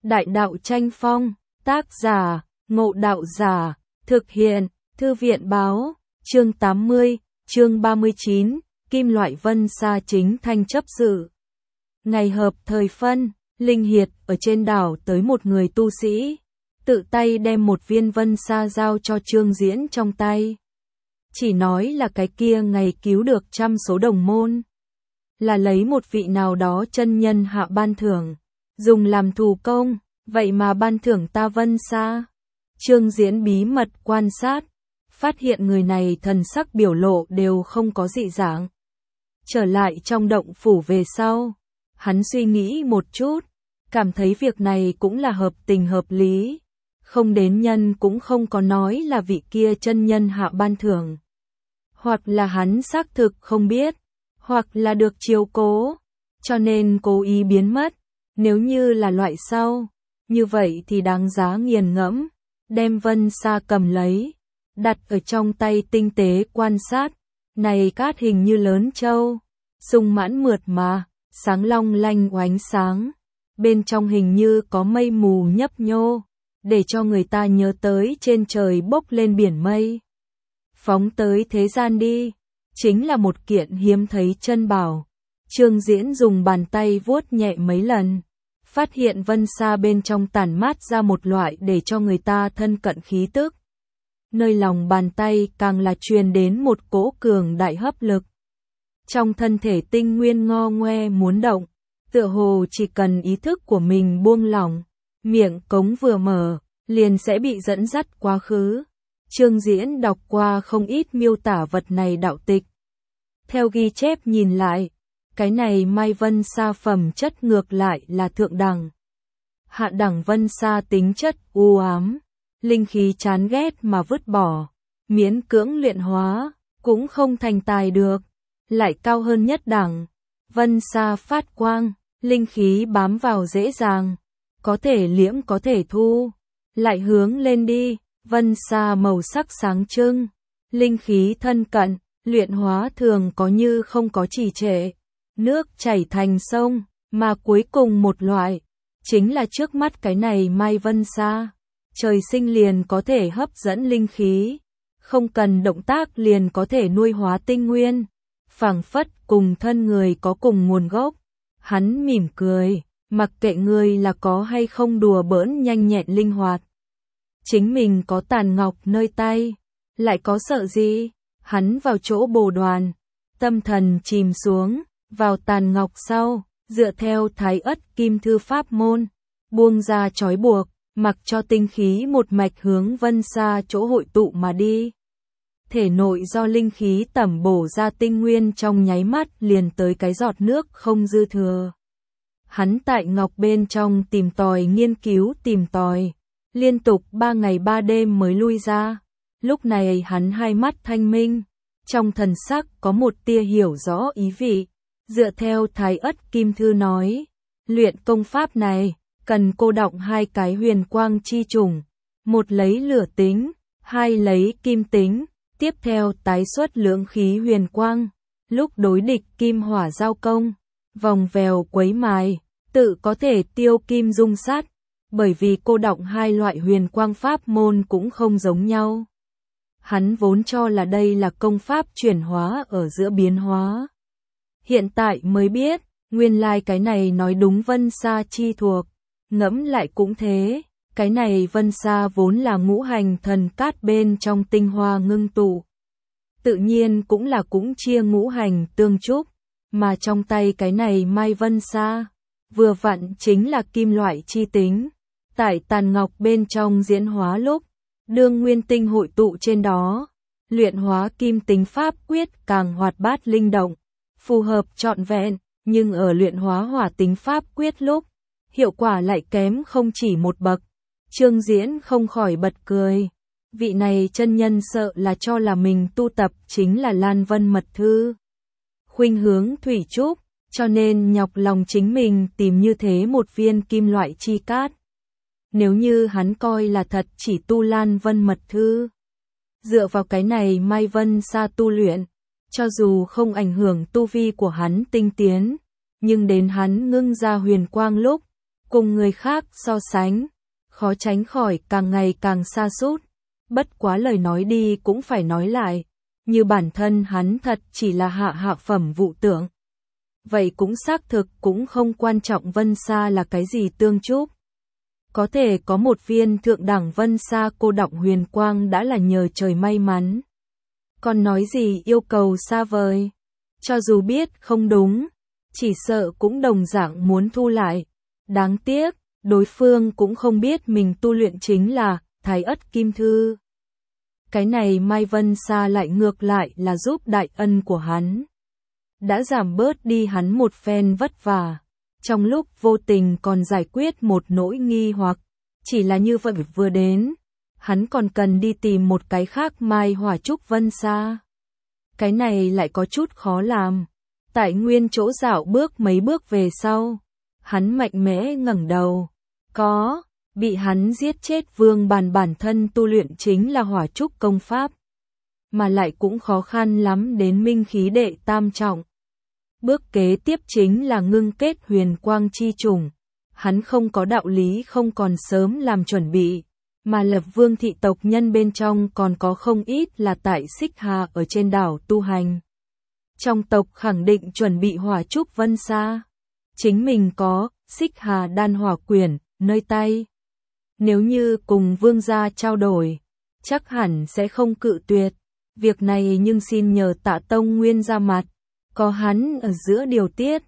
Đại đạo tranh phong, tác giả, Ngộ Đạo Giả, thực hiện, Thư viện báo, chương 80, chương 39, kim loại vân sa chính thanh chấp sự. Ngày hợp thời phân, Linh Hiệt ở trên đảo tới một người tu sĩ, tự tay đem một viên vân sa giao cho Trương Diễn trong tay. Chỉ nói là cái kia ngày cứu được trăm số đồng môn. Là lấy một vị nào đó chân nhân hạ ban thưởng, dùng làm thù công, vậy mà ban thưởng ta vân sa. Trương Diễn bí mật quan sát, phát hiện người này thần sắc biểu lộ đều không có dị dạng. Trở lại trong động phủ về sau, hắn suy nghĩ một chút, cảm thấy việc này cũng là hợp tình hợp lý. Không đến nhân cũng không có nói là vị kia chân nhân hạ ban thưởng. Hoặc là hắn xác thực không biết, hoặc là được chiếu cố, cho nên cố ý biến mất. Nếu như là loại sau, như vậy thì đáng giá nghiền ngẫm. Đem vân sa cầm lấy, đặt ở trong tay tinh tế quan sát. Này cát hình như lớn châu, sung mãn mượt mà, sáng long lanh oánh sáng. Bên trong hình như có mây mù nhấp nhô, để cho người ta nhớ tới trên trời bốc lên biển mây. Phóng tới thế gian đi, chính là một kiện hiếm thấy chân bảo. Trương Diễn dùng bàn tay vuốt nhẹ mấy lần, phát hiện vân sa bên trong tản mát ra một loại để cho người ta thân cận khí tức. Nơi lòng bàn tay càng là truyền đến một cỗ cường đại hấp lực. Trong thân thể tinh nguyên ngo ngoe muốn động, tựa hồ chỉ cần ý thức của mình buông lỏng, miệng cống vừa mở, liền sẽ bị dẫn dắt quá khứ. Trương Diễn đọc qua không ít miêu tả vật này đạo tịch. Theo ghi chép nhìn lại, cái này mai vân sa phẩm chất ngược lại là thượng đẳng. Hạ đẳng vân sa tính chất u ám, linh khí chán ghét mà vứt bỏ, miễn cưỡng luyện hóa, cũng không thành tài được. Lại cao hơn nhất đẳng, vân sa phát quang, linh khí bám vào dễ dàng, có thể liễm có thể thu. Lại hướng lên đi, vân sa màu sắc sáng trưng, linh khí thân cận, luyện hóa thường có như không có trì trệ. Nước chảy thành sông, mà cuối cùng một loại, chính là trước mắt cái này mai vân sa. Trời sinh liền có thể hấp dẫn linh khí, không cần động tác liền có thể nuôi hóa tinh nguyên, phảng phất cùng thân người có cùng nguồn gốc. Hắn mỉm cười, mặc kệ người là có hay không đùa bỡn nhanh nhẹn linh hoạt. Chính mình có tàn ngọc nơi tay, lại có sợ gì? Hắn vào chỗ bồ đoàn, tâm thần chìm xuống, vào tàn ngọc sau, dựa theo Thái Ất Kim Thư pháp môn, buông ra trói buộc, mặc cho tinh khí một mạch hướng vân sa chỗ hội tụ mà đi. Thể nội do linh khí tẩm bổ ra tinh nguyên trong nháy mắt liền tới cái giọt nước không dư thừa. Hắn tại ngọc bên trong tìm tòi nghiên cứu tìm tòi, liên tục 3 ngày 3 đêm mới lui ra. Lúc này hắn hai mắt thanh minh, trong thần sắc có một tia hiểu rõ ý vị. Dựa theo Thái Ất Kim Thư nói, luyện công pháp này, cần cô đọng 2 cái huyền quang chi chủng, một lấy lửa tính, 2 lấy kim tính, tiếp theo tái xuất lượng khí huyền quang, lúc đối địch kim hỏa giao công, vòng vèo quấy mài, tự có thể tiêu kim dung sát, bởi vì cô đọng 2 loại huyền quang pháp môn cũng không giống nhau. Hắn vốn cho là đây là công pháp chuyển hóa ở giữa biến hóa. Hiện tại mới biết, nguyên lai cái này nói đúng vân sa chi thuộc, ngẫm lại cũng thế, cái này vân sa vốn là ngũ hành thần cát bên trong tinh hoa ngưng tụ. Tự nhiên cũng chia ngũ hành tương trúc, mà trong tay cái này mai vân sa, vừa vặn chính là kim loại chi tính. Tại tàn ngọc bên trong diễn hóa lúc, đương nguyên tinh hội tụ trên đó, luyện hóa kim tính pháp quyết càng hoạt bát linh động, phù hợp trọn vẹn, nhưng ở luyện hóa hỏa tính pháp quyết lúc, hiệu quả lại kém không chỉ một bậc. Trương Diễn không khỏi bật cười, vị này chân nhân sợ là cho là mình tu tập chính là Lan Vân Mật Thư. Khuynh hướng thủy trúc, cho nên nhọc lòng chính mình tìm như thế một viên kim loại chi cát. Nếu như hắn coi là thật chỉ tu Lan Vân Mật Thư, dựa vào cái này mai vân sa tu luyện, cho dù không ảnh hưởng tu vi của hắn tinh tiến, nhưng đến hắn ngưng ra huyền quang lúc, cùng người khác so sánh, khó tránh khỏi càng ngày càng sa sút. Bất quá lời nói đi cũng phải nói lại, như bản thân hắn thật chỉ là hạ phẩm vụ tưởng. Vậy cũng xác thực cũng không quan trọng Vân Sa là cái gì tương chúc. Có thể có một viên thượng đẳng Vân Sa cô đọng huyền quang đã là nhờ trời may mắn. Còn nói gì yêu cầu xa vời, cho dù biết không đúng, chỉ sợ cũng đồng dạng muốn thu lại. Đáng tiếc, đối phương cũng không biết mình tu luyện chính là Thái Ất Kim Thư. Cái này Mai Vân Sa lại ngược lại là giúp đại ân của hắn. Đã giảm bớt đi hắn một phen vất vả, trong lúc vô tình còn giải quyết một nỗi nghi hoặc, chỉ là như vậy vừa đến, hắn còn cần đi tìm một cái khác Mai Hỏa Trúc Vân Sa. Cái này lại có chút khó làm. Tại nguyên chỗ dạo bước mấy bước về sau, hắn mạnh mẽ ngẩng đầu. Có, bị hắn giết chết Vương Bàn bản thân tu luyện chính là Hỏa Trúc công pháp, mà lại cũng khó khăn lắm đến minh khí đệ tam trọng. Bước kế tiếp chính là ngưng kết huyền quang chi trùng. Hắn không có đạo lý không còn sớm làm chuẩn bị, mà lập Vương thị tộc nhân bên trong còn có không ít là tại Xích Hà ở trên đảo tu hành. Trong tộc khẳng định chuẩn bị Hỏa Trúc Vân Sa. Chính mình có Xích Hà Đan Hỏa Quyển nơi tay. Nếu như cùng Vương gia trao đổi, chắc hẳn sẽ không cự tuyệt. Việc này nhưng xin nhờ Tạ Tông Nguyên ra mặt, có hắn ở giữa điều tiết,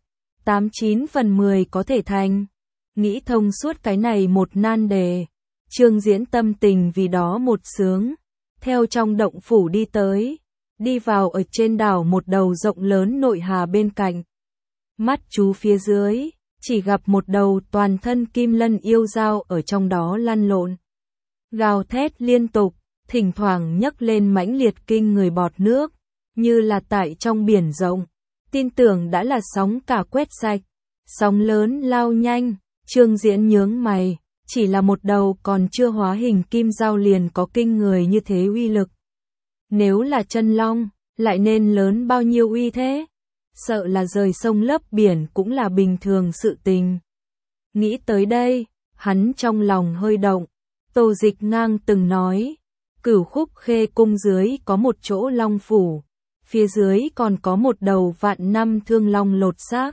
89 phần 10 có thể thành. Nghĩ thông suốt cái này một nan đề, Trương Diễn tâm tình vì đó một sướng, theo trong động phủ đi tới, đi vào ở trên đảo một đầu rộng lớn nội hà bên cạnh. Mắt chú phía dưới, chỉ gặp một đầu toàn thân kim lân yêu dao ở trong đó lăn lộn, gào thét liên tục, thỉnh thoảng nhấc lên mãnh liệt kinh người bọt nước, như là tại trong biển rộng, tin tưởng đã là sóng cả quét sạch, sóng lớn lao nhanh. Trương Diễn nhướng mày, chỉ là một đầu còn chưa hóa hình kim dao liền có kinh người như thế uy lực. Nếu là chân long, lại nên lớn bao nhiêu uy thế? Sợ là rời sông lấp biển cũng là bình thường sự tình. Nghĩ tới đây, hắn trong lòng hơi động. Tô Dịch Ngang từng nói, Cửu Khúc Khê cung dưới có một chỗ long phủ, phía dưới còn có một đầu vạn năm thương long lột xác.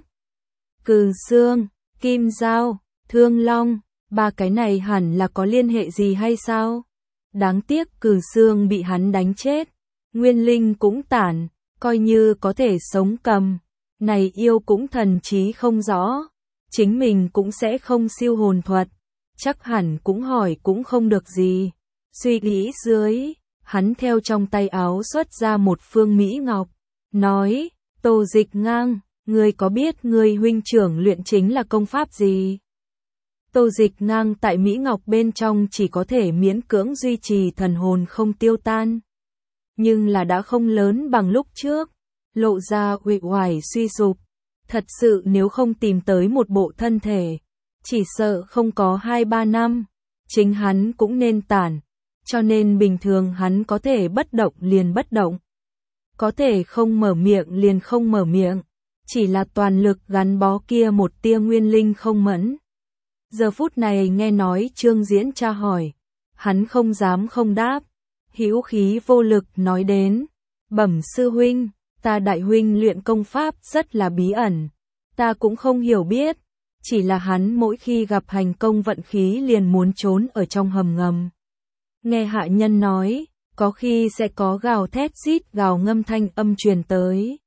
Cừ xương, kim dao, thương long, ba cái này hẳn là có liên hệ gì hay sao? Đáng tiếc Cừ xương bị hắn đánh chết, nguyên linh cũng tản, coi như có thể sống cầm. Này yêu cũng thần trí không rõ, chính mình cũng sẽ không siêu hồn thuật, chắc hẳn cũng hỏi cũng không được gì. Suy nghĩ dưới, hắn theo trong tay áo xuất ra một phương mỹ ngọc, nói, Tô Dịch Ngang, ngươi có biết ngươi huynh trưởng luyện chính là công pháp gì? Tô Dịch Ngang tại mỹ ngọc bên trong chỉ có thể miễn cưỡng duy trì thần hồn không tiêu tan, nhưng là đã không lớn bằng lúc trước, lộ ra uể oải suy sụp. Thật sự nếu không tìm tới một bộ thân thể, chỉ sợ không có 2-3 năm, chính hắn cũng nên tản, cho nên bình thường hắn có thể bất động liền bất động, có thể không mở miệng liền không mở miệng, chỉ là toàn lực gắn bó kia một tia nguyên linh không mẫn. Giờ phút này nghe nói Trương Diễn tra hỏi, hắn không dám không đáp, hữu khí vô lực nói đến, bẩm sư huynh, ta đại huynh luyện công pháp rất là bí ẩn, ta cũng không hiểu biết, chỉ là hắn mỗi khi gặp hành công vận khí liền muốn trốn ở trong hầm ngầm. Nghe hạ nhân nói, có khi sẽ có gào thét rít gào ngâm thanh âm truyền tới.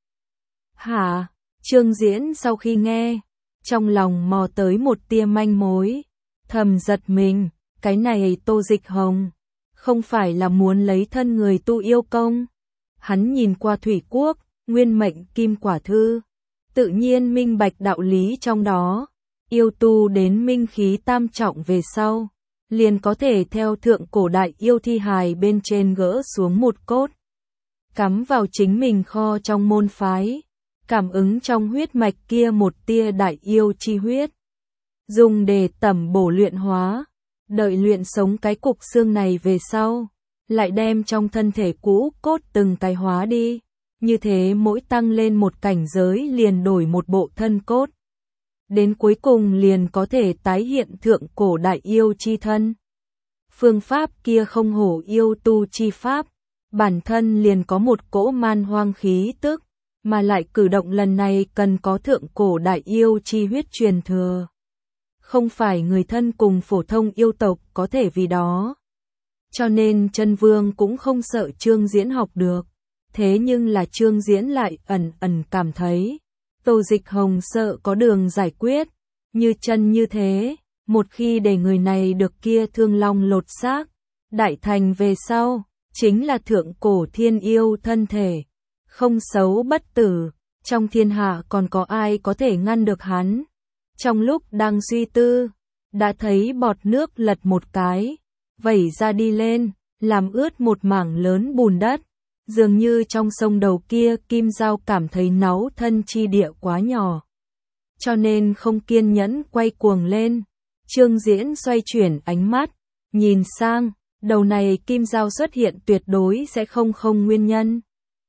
Hả? Trương Diễn sau khi nghe, trong lòng mò tới một tia manh mối, thầm giật mình, cái này Tô Dịch Hồng, không phải là muốn lấy thân người tu yêu công. Hắn nhìn qua thủy quốc, nguyên mệnh kim quả thư, tự nhiên minh bạch đạo lý trong đó, yêu tu đến minh khí tam trọng về sau, liền có thể theo thượng cổ đại yêu thi hài bên trên gỡ xuống một cốt, cắm vào chính mình kho trong môn phái, cảm ứng trong huyết mạch kia một tia đại yêu chi huyết, dùng để tẩm bổ luyện hóa, đợi luyện sống cái cục xương này về sau, lại đem trong thân thể cũ cốt từng cái hóa đi, như thế mỗi tăng lên một cảnh giới liền đổi một bộ thân cốt. đến cuối cùng liền có thể tái hiện thượng cổ đại yêu chi thân. Phương pháp kia không hổ yêu tu chi pháp, bản thân liền có một cỗ man hoang khí tức, mà lại cử động lần này cần có thượng cổ đại yêu chi huyết truyền thừa. Không phải người thân cùng phổ thông yêu tộc có thể vì đó. Cho nên Chân Vương cũng không sợ Trương Diễn học được. Thế nhưng là Trương Diễn lại ẩn ẩn cảm thấy Tô Dịch Hồng sợ có đường giải quyết. Như chân như thế, một khi để người này được kia thương long lột xác, đại thành về sau, chính là thượng cổ thiên yêu thân thể. Không xấu bất tử, trong thiên hạ còn có ai có thể ngăn được hắn. Trong lúc đang suy tư, đã thấy bọt nước lật một cái, vẩy ra đi lên, làm ướt một mảng lớn bùn đất. Dường như trong sông đầu kia Kim Dao cảm thấy náu thân chi địa quá nhỏ, cho nên không kiên nhẫn quay cuồng lên. Trương Diễn xoay chuyển ánh mắt, nhìn sang, đầu này Kim Dao xuất hiện tuyệt đối sẽ không nguyên nhân.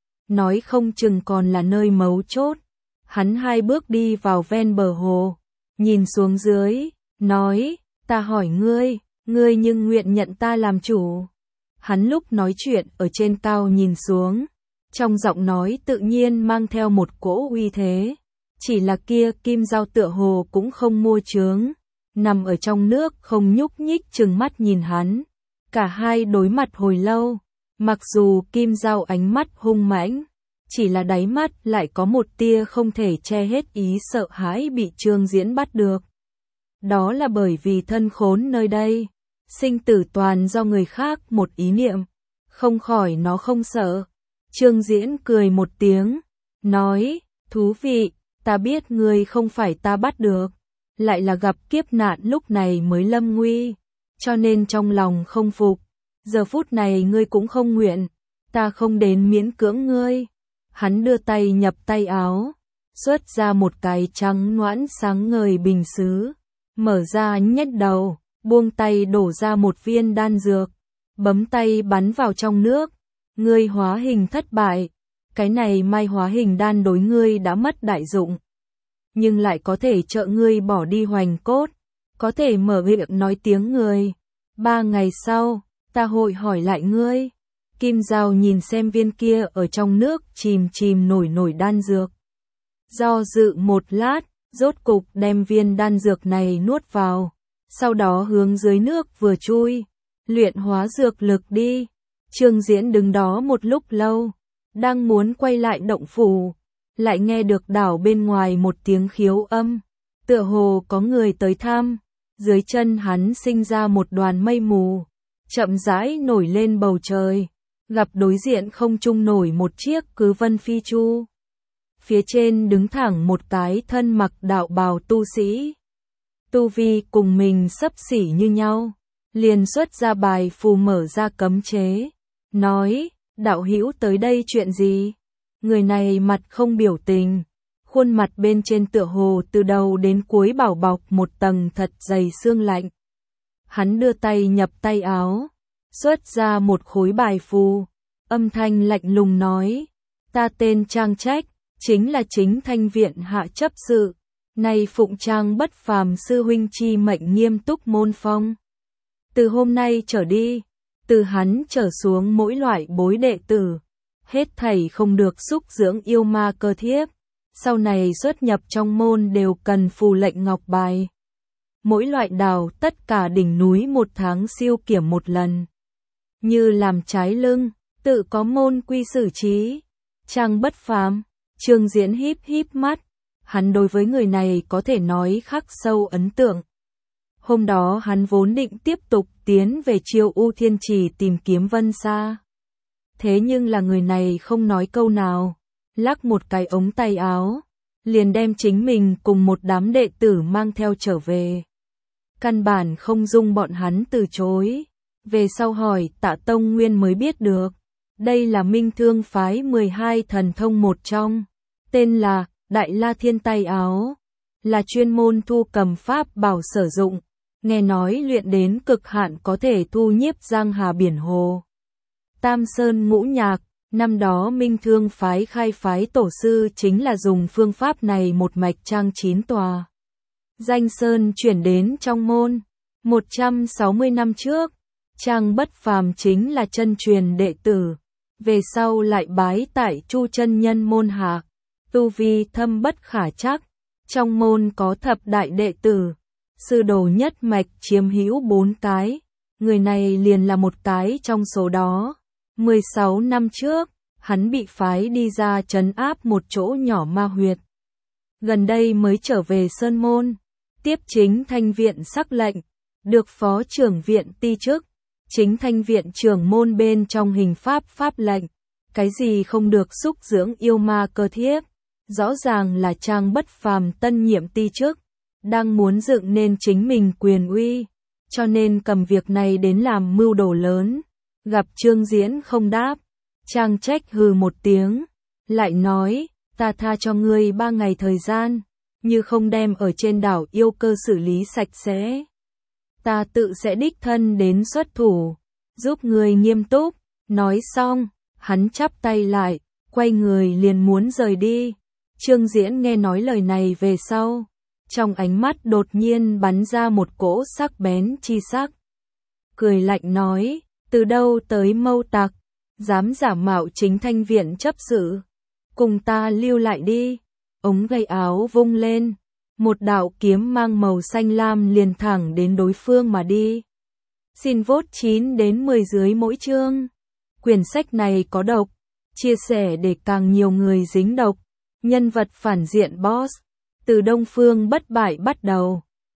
Nói không chừng còn là nơi mấu chốt. Hắn 2 bước đi vào ven bờ hồ, nhìn xuống dưới, nói, ta hỏi ngươi, ngươi nhưng nguyện nhận ta làm chủ. Hắn lúc nói chuyện ở trên cao nhìn xuống, trong giọng nói tự nhiên mang theo một cỗ uy thế. Chỉ là kia Kim Dao tựa hồ cũng không mua chướng, nằm ở trong nước không nhúc nhích trừng mắt nhìn hắn. Cả hai đối mặt hồi lâu, mặc dù Kim Dao ánh mắt hung mãnh, chỉ là đáy mắt lại có một tia không thể che hết ý sợ hãi bị Trương Diễn bắt được. Đó là bởi vì thân khốn nơi đây, sinh tử toàn do người khác một ý niệm, không khỏi nó không sợ. Trương Diễn cười một tiếng, nói, thú vị, ta biết ngươi không phải ta bắt được, lại là gặp kiếp nạn lúc này mới lâm nguy, cho nên trong lòng không phục. Giờ phút này ngươi cũng không nguyện, ta không đến miễn cưỡng ngươi. Hắn đưa tay nhập tay áo, xuất ra một cái trắng noãn sáng ngời bình sứ, mở ra nhét đầu, buông tay đổ ra một viên đan dược, bấm tay bắn vào trong nước. Ngươi hóa hình thất bại, cái này mai hóa hình đan đối ngươi đã mất đại dụng, nhưng lại có thể trợ ngươi bỏ đi hoành cốt, có thể mở miệng nói tiếng người. 3 ngày sau, ta hội hỏi lại ngươi. Kim Dao nhìn xem viên kia ở trong nước chìm nổi đan dược. Do dự một lát, rốt cục đem viên đan dược này nuốt vào, sau đó hướng dưới nước vừa chui, luyện hóa dược lực đi. Trương Diễn đứng đó một lúc lâu, đang muốn quay lại động phủ, lại nghe được đảo bên ngoài một tiếng khiếu âm, tựa hồ có người tới thăm. Dưới chân hắn sinh ra một đoàn mây mù, chậm rãi nổi lên bầu trời, gặp đối diện không trung nổi một chiếc Cứ Vân Phi Chu. Phía trên đứng thẳng một cái thân mặc đạo bào tu sĩ, tu vi cùng mình xấp xỉ như nhau, liền xuất ra bài phù mở ra cấm chế, nói, đạo hữu tới đây chuyện gì? Người này mặt không biểu tình, khuôn mặt bên trên tựa hồ từ đầu đến cuối bảo bọc một tầng thật dày xương lạnh. Hắn đưa tay nhập tay áo, xuất ra một khối bài phù, âm thanh lạnh lùng nói, ta tên Trang Trách, chính là Chính Thanh Viện hạ chấp sự, nay phụng Trang bất phàm sư huynh chi mệnh nghiêm túc môn phong. Từ hôm nay trở đi, từ hắn trở xuống mỗi loại bối đệ tử, hết thảy không được xúc dưỡng yêu ma cơ thiếp, sau này xuất nhập trong môn đều cần phù lệnh ngọc bài. Mỗi loại đào tất cả đỉnh núi 1 tháng siêu kiểm 1 lần. Như làm trái lưng, tự có môn quy xử trí. Trang bất phàm, Trương Diễn híp mắt, hắn đối với người này có thể nói khắc sâu ấn tượng. Hôm đó hắn vốn định tiếp tục tiến về Chiêu U Thiên Trì tìm kiếm Vân Sa. Thế nhưng là người này không nói câu nào, lắc một cái ống tay áo, liền đem chính mình cùng một đám đệ tử mang theo trở về. Căn bản không dung bọn hắn từ chối. Về sau hỏi Tạ Tông Nguyên mới biết được, đây là Minh Thương phái 12 thần thông một trong, tên là Đại La Thiên Tay Áo, là chuyên môn thu cầm pháp bảo sử dụng, nghe nói luyện đến cực hạn có thể thu nhiếp giang hà biển hồ. Tam Sơn Ngũ Nhạc, năm đó Minh Thương phái khai phái tổ sư chính là dùng phương pháp này một mạch trang 9 tòa. danh sơn chuyển đến trong môn. 160 năm trước, Trang Bất Phàm chính là chân truyền đệ tử, về sau lại bái tại Chu chân nhân môn hạ, tu vi thâm bất khả trắc. Trong môn có thập đại đệ tử, sư đồ nhất mạch chiếm hữu 4 cái, người này liền là một cái trong số đó. 16 năm trước, hắn bị phái đi ra trấn áp một chỗ nhỏ ma huyệt. Gần đây mới trở về Sơn Môn, tiếp chính thanh viện sắc lệnh, được phó trưởng viện ti chức, chính thanh viện trưởng môn bên trong hình pháp pháp lệnh, cái gì không được xúc dưỡng yêu ma cơ thiếp, rõ ràng là Trang Bất Phàm tân nhiệm ti chức, đang muốn dựng nên chính mình quyền uy, cho nên cầm việc này đến làm mưu đồ lớn. Gặp Trương Diễn không đáp, Trang trách hừ một tiếng, lại nói, ta tha cho ngươi 3 ngày thời gian, như không đem ở trên đảo yêu cơ xử lý sạch sẽ, ta tự sẽ đích thân đến xuất thủ, giúp ngươi nghiêm túc. Nói xong, hắn chắp tay lại, quay người liền muốn rời đi. Trương Diễn nghe nói lời này về sau, trong ánh mắt đột nhiên bắn ra một cỗ sắc bén chi sắc. Cười lạnh nói, từ đâu tới mâu tặc, dám giả mạo chính thanh viện chấp sự, cùng ta lưu lại đi. Ống gầy áo vung lên, một đạo kiếm mang màu xanh lam liền thẳng đến đối phương mà đi. Xin vote 9 đến 10 dưới mỗi chương. Quyển sách này có độc, chia sẻ để càng nhiều người dính độc. Nhân vật phản diện boss, từ Đông Phương Bất Bại bắt đầu.